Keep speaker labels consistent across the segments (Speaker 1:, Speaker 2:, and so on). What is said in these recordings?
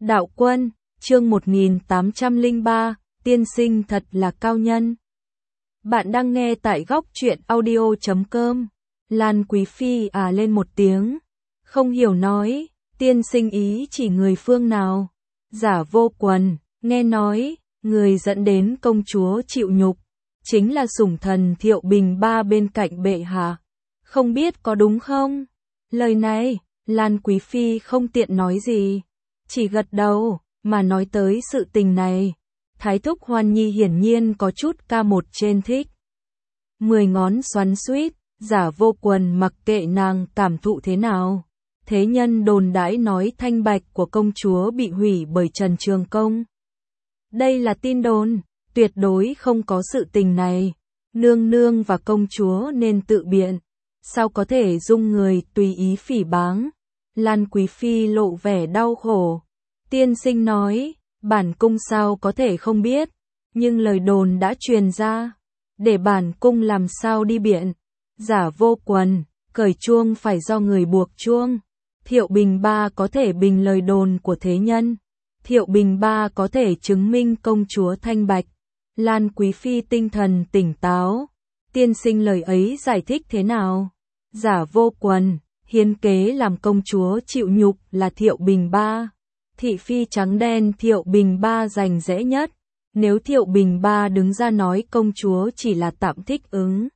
Speaker 1: Đạo Quân, chương 1803, tiên sinh thật là cao nhân. Bạn đang nghe tại góc truyện audio.com. Lan Quý Phi lên một tiếng, không hiểu nói, tiên sinh ý chỉ người phương nào? Giả Vô Quần, nghe nói, người dẫn đến công chúa chịu nhục, chính là sủng thần Thiệu Bình Ba bên cạnh bệ hạ. Không biết có đúng không? Lời này, Lan Quý Phi không tiện nói gì, chỉ gật đầu, mà nói tới sự tình này. Thái thúc Hoan Nhi hiển nhiên có chút ca một trên thích. 10 ngón xoắn xuýt, Giả Vô Quần mặc kệ nàng cảm thụ thế nào. Thế nhân đồn đãi nói thanh bạch của công chúa bị hủy bởi Trần Trường Công. Đây là tin đồn, tuyệt đối không có sự tình này. Nương nương và công chúa nên tự biện, sao có thể dung người tùy ý phỉ báng. Lan Quý Phi lộ vẻ đau khổ. Tiên sinh nói, bản cung sao có thể không biết, nhưng lời đồn đã truyền ra, để bản cung làm sao đi biện. Giả Vô Quần, cởi chuông phải do người buộc chuông. Thiệu Bình Ba có thể bình lời đồn của thế nhân. Thiệu Bình Ba có thể chứng minh công chúa thanh bạch. Lan Quý Phi tinh thần tỉnh táo. Tiên sinh lời ấy giải thích thế nào? Giả Vô Quần, hiến kế làm công chúa chịu nhục là Thiệu Bình Ba. Thị phi trắng đen Thiệu Bình Ba giành dễ nhất. Nếu Thiệu Bình Ba đứng ra nói công chúa chỉ là tạm thích ứng.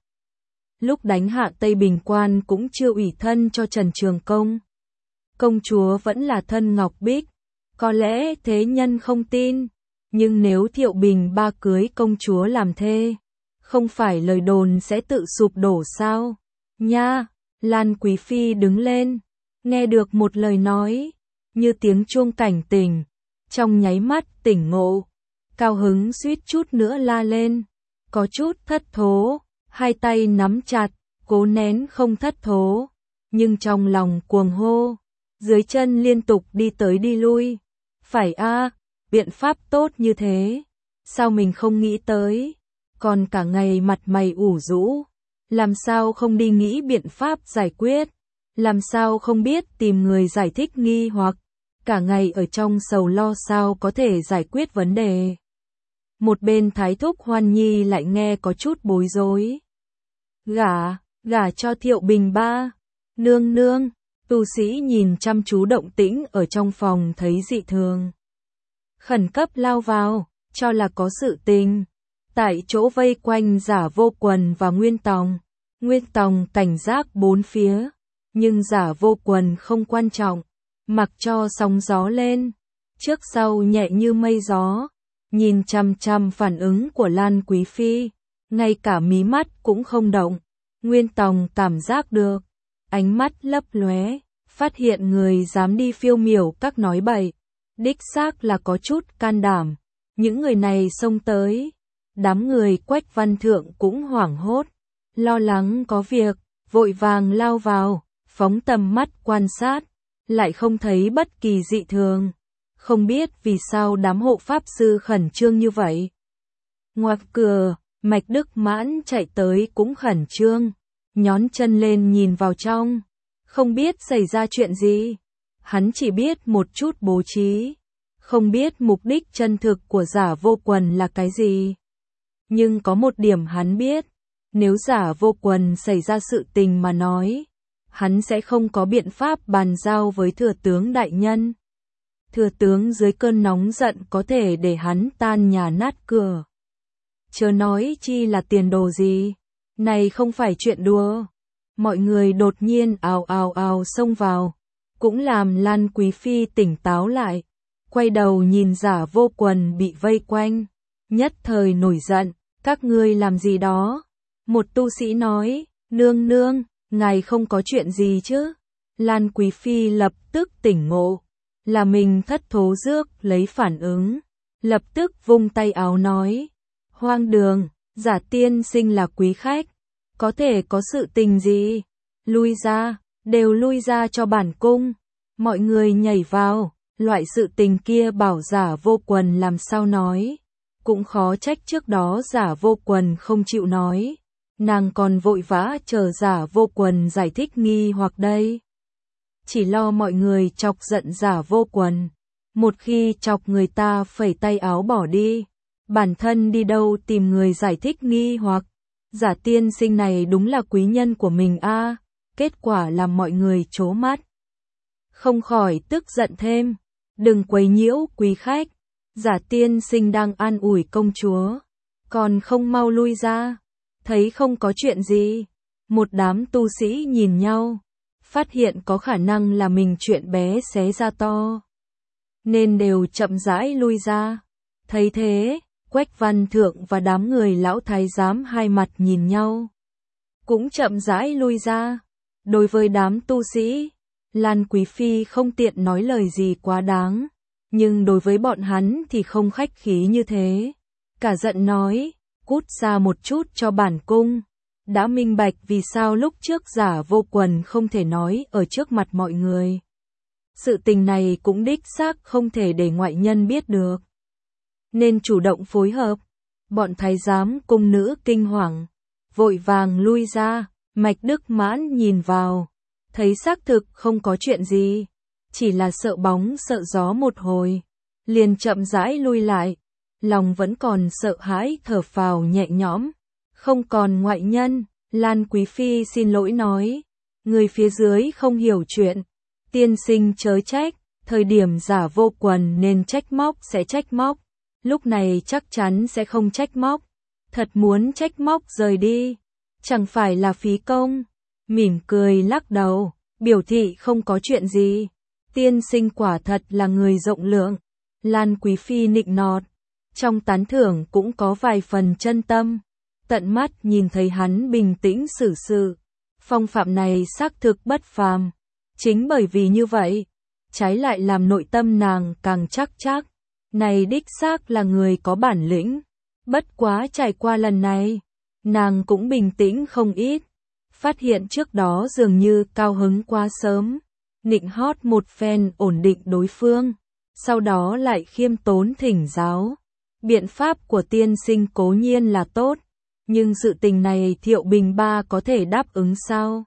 Speaker 1: Lúc đánh hạ Tây Bình Quan cũng chưa ủy thân cho Trần Trường Công. Công chúa vẫn là thân Ngọc Bích. Có lẽ thế nhân không tin. Nhưng nếu Thiệu Bình Ba cưới công chúa làm thê, không phải lời đồn sẽ tự sụp đổ sao? Nha! Lan Quý Phi đứng lên, nghe được một lời nói, như tiếng chuông cảnh tỉnh, trong nháy mắt tỉnh ngộ, cao hứng suýt chút nữa la lên, có chút thất thố, hai tay nắm chặt, cố nén không thất thố, nhưng trong lòng cuồng hô, dưới chân liên tục đi tới đi lui. Phải biện pháp tốt như thế, sao mình không nghĩ tới, còn cả ngày mặt mày ủ rũ. Làm sao không đi nghĩ biện pháp giải quyết, làm sao không biết tìm người giải thích nghi hoặc, cả ngày ở trong sầu lo sao có thể giải quyết vấn đề. Một bên Thái thúc Hoan Nhi lại nghe có chút bối rối. Gả cho Thiệu Bình Ba, nương nương, tu sĩ nhìn chăm chú động tĩnh ở trong phòng thấy dị thường. Khẩn cấp lao vào, cho là có sự tình. Tại chỗ vây quanh Giả Vô Quần và Nguyên Tòng. Nguyên Tòng cảnh giác bốn phía, nhưng Giả Vô Quần không quan trọng, mặc cho sóng gió lên, trước sau nhẹ như mây gió, nhìn chằm chằm phản ứng của Lan Quý Phi, ngay cả mí mắt cũng không động. Nguyên Tòng cảm giác được, ánh mắt lấp lóe, phát hiện người dám đi phiêu miểu các nói bậy, đích xác là có chút can đảm. Những người này xông tới, đám người Quách Văn Thượng cũng hoảng hốt, lo lắng có việc, vội vàng lao vào, phóng tầm mắt quan sát, lại không thấy bất kỳ dị thường. Không biết vì sao đám hộ pháp sư khẩn trương như vậy. Ngoặt cửa, Mạch Đức Mãn chạy tới cũng khẩn trương, nhón chân lên nhìn vào trong, không biết xảy ra chuyện gì. Hắn chỉ biết một chút bố trí, không biết mục đích chân thực của Giả Vô Quần là cái gì. Nhưng có một điểm hắn biết, nếu Giả Vô Quần xảy ra sự tình mà nói, hắn sẽ không có biện pháp bàn giao với thừa tướng đại nhân. Thừa tướng dưới cơn nóng giận có thể để hắn tan nhà nát cửa. Chớ nói chi là tiền đồ gì, này không phải chuyện đùa. Mọi người đột nhiên ào ào ào xông vào, cũng làm Lan Quý Phi tỉnh táo lại, quay đầu nhìn Giả Vô Quần bị vây quanh, nhất thời nổi giận, các ngươi làm gì đó? Một tu sĩ nói, nương nương, ngài không có chuyện gì chứ? Lan Quý Phi lập tức tỉnh ngộ, là mình thất thố rước lấy phản ứng, lập tức vung tay áo nói, hoang đường, Giả tiên sinh là quý khách, có thể có sự tình gì? Lui ra, đều lui ra cho bản cung. Mọi người nhảy vào, loại sự tình kia bảo Giả Vô Quần làm sao nói, cũng khó trách trước đó Giả Vô Quần không chịu nói. Nàng còn vội vã chờ Giả Vô Quần giải thích nghi hoặc đây. Chỉ lo mọi người chọc giận Giả Vô Quần. một khi chọc người ta phẩy tay áo bỏ đi, bản thân đi đâu tìm người giải thích nghi hoặc, giả tiên sinh này đúng là quý nhân của mình a, kết quả làm mọi người trố mắt. Không khỏi tức giận thêm, đừng quấy nhiễu quý khách, giả tiên sinh đang an ủi công chúa, còn không mau lui ra, thấy không có chuyện gì. Một đám tu sĩ nhìn nhau, phát hiện có khả năng là mình chuyện bé xé ra to, nên đều chậm rãi lui ra. Thấy thế, Quách Văn Thượng và đám người lão thái giám hai mặt nhìn nhau, cũng chậm rãi lui ra. Đối với đám tu sĩ, Lan Quý Phi không tiện nói lời gì quá đáng, nhưng đối với bọn hắn thì không khách khí như thế. Cả giận nói, cút ra một chút cho bản cung. Đã minh bạch vì sao lúc trước Giả Vô Quần không thể nói ở trước mặt mọi người. Sự tình này cũng đích xác không thể để ngoại nhân biết được, nên chủ động phối hợp. Bọn thái giám cung nữ kinh hoàng, vội vàng lui ra. Mạch Đức Mãn nhìn vào, thấy xác thực không có chuyện gì, chỉ là sợ bóng sợ gió một hồi, liền chậm rãi lui lại, lòng vẫn còn sợ hãi thở phào nhẹ nhõm. Không còn ngoại nhân. Lan Quý Phi xin lỗi nói, người phía dưới không hiểu chuyện, tiên sinh chớ trách, thời điểm Giả Vô Quần nên trách móc sẽ trách móc, lúc này chắc chắn sẽ không trách móc, thật muốn trách móc rời đi, chẳng phải là phí công. Mỉm cười lắc đầu, biểu thị không có chuyện gì, tiên sinh quả thật là người rộng lượng. Lan Quý Phi nịnh nọt, trong tán thưởng cũng có vài phần chân tâm. Tận mắt nhìn thấy hắn bình tĩnh xử sự, phong phạm này xác thực bất phàm. Chính bởi vì như vậy, trái lại làm nội tâm nàng càng chắc chắc, này đích xác là người có bản lĩnh. Bất quá trải qua lần này, nàng cũng bình tĩnh không ít, phát hiện trước đó dường như cao hứng quá sớm, nịnh hót một phen ổn định đối phương, sau đó lại khiêm tốn thỉnh giáo. Biện pháp của tiên sinh cố nhiên là tốt, nhưng sự tình này Thiệu Bình Ba có thể đáp ứng sao?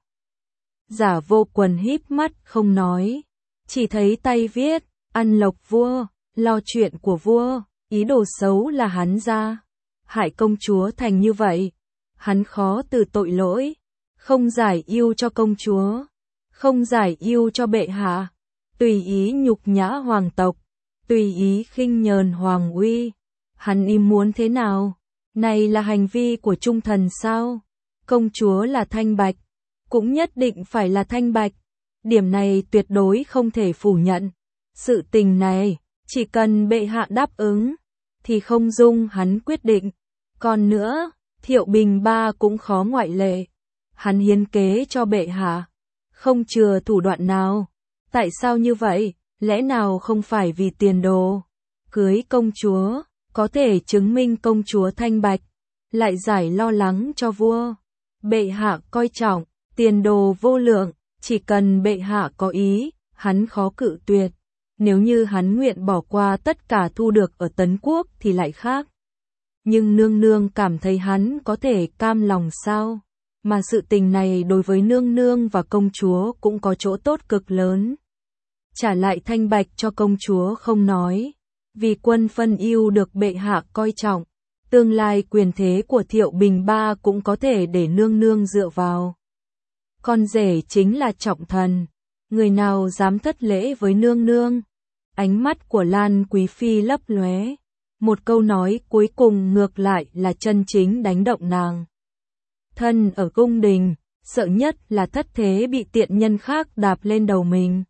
Speaker 1: Giả Vô Quần híp mắt không nói, chỉ thấy tay viết, ăn lộc vua, lo chuyện của vua, ý đồ xấu là hắn ra, hại công chúa thành như vậy, hắn khó từ tội lỗi, không giải yêu cho công chúa, không giải yêu cho bệ hạ, tùy ý nhục nhã hoàng tộc, tùy ý khinh nhờn hoàng uy, hắn im muốn thế nào? Này là hành vi của trung thần sao? Công chúa là thanh bạch, cũng nhất định phải là thanh bạch. Điểm này tuyệt đối không thể phủ nhận. Sự tình này, chỉ cần bệ hạ đáp ứng, thì không dung hắn quyết định. Còn nữa, Thiệu Bình Ba cũng khó ngoại lệ. Hắn hiến kế cho bệ hạ, không chừa thủ đoạn nào. Tại sao như vậy? Lẽ nào không phải vì tiền đồ? Cưới công chúa có thể chứng minh công chúa thanh bạch, lại giải lo lắng cho vua. Bệ hạ coi trọng, tiền đồ vô lượng, chỉ cần bệ hạ có ý, hắn khó cự tuyệt. Nếu như hắn nguyện bỏ qua tất cả thu được ở Tấn Quốc thì lại khác. Nhưng nương nương cảm thấy hắn có thể cam lòng sao? Mà sự tình này đối với nương nương và công chúa cũng có chỗ tốt cực lớn. Trả lại thanh bạch cho công chúa không nói, vì quân phân ưu được bệ hạ coi trọng, tương lai quyền thế của Thiệu Bình Ba cũng có thể để nương nương dựa vào. Con rể chính là trọng thần, người nào dám thất lễ với nương nương? Ánh mắt của Lan Quý Phi lấp lóe, một câu nói cuối cùng ngược lại là chân chính đánh động nàng. Thân ở cung đình, sợ nhất là thất thế bị tiện nhân khác đạp lên đầu mình.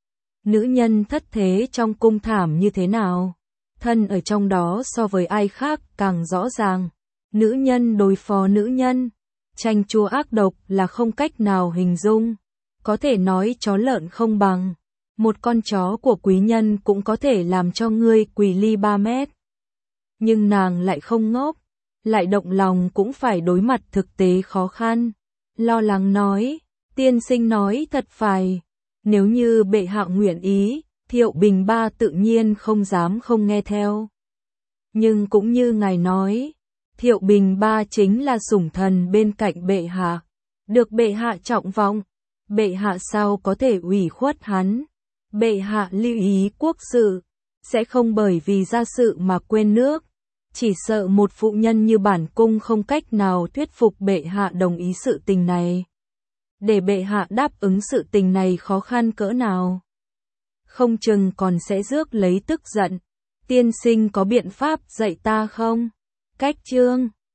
Speaker 1: Nữ nhân thất thế trong cung thảm như thế nào? Thân ở trong đó so với ai khác càng rõ ràng. Nữ nhân đối phó nữ nhân, tranh chua ác độc là không cách nào hình dung. Có thể nói chó lợn không bằng. Một con chó của quý nhân cũng có thể làm cho ngươi quỳ ly 3 mét. Nhưng nàng lại không ngốc, lại động lòng cũng phải đối mặt thực tế khó khăn. Lo lắng nói, tiên sinh nói thật phải. Nếu như bệ hạ nguyện ý, Thiệu Bình Ba tự nhiên không dám không nghe theo. Nhưng cũng như ngài nói, Thiệu Bình Ba chính là sủng thần bên cạnh bệ hạ, được bệ hạ trọng vọng, bệ hạ sao có thể ủy khuất hắn? Bệ hạ lưu ý quốc sự, sẽ không bởi vì gia sự mà quên nước. Chỉ sợ một phụ nhân như bản cung không cách nào thuyết phục bệ hạ đồng ý sự tình này. Để bệ hạ đáp ứng sự tình này khó khăn cỡ nào. Không chừng còn sẽ rước lấy tức giận. Tiên sinh có biện pháp dạy ta không? Cách chương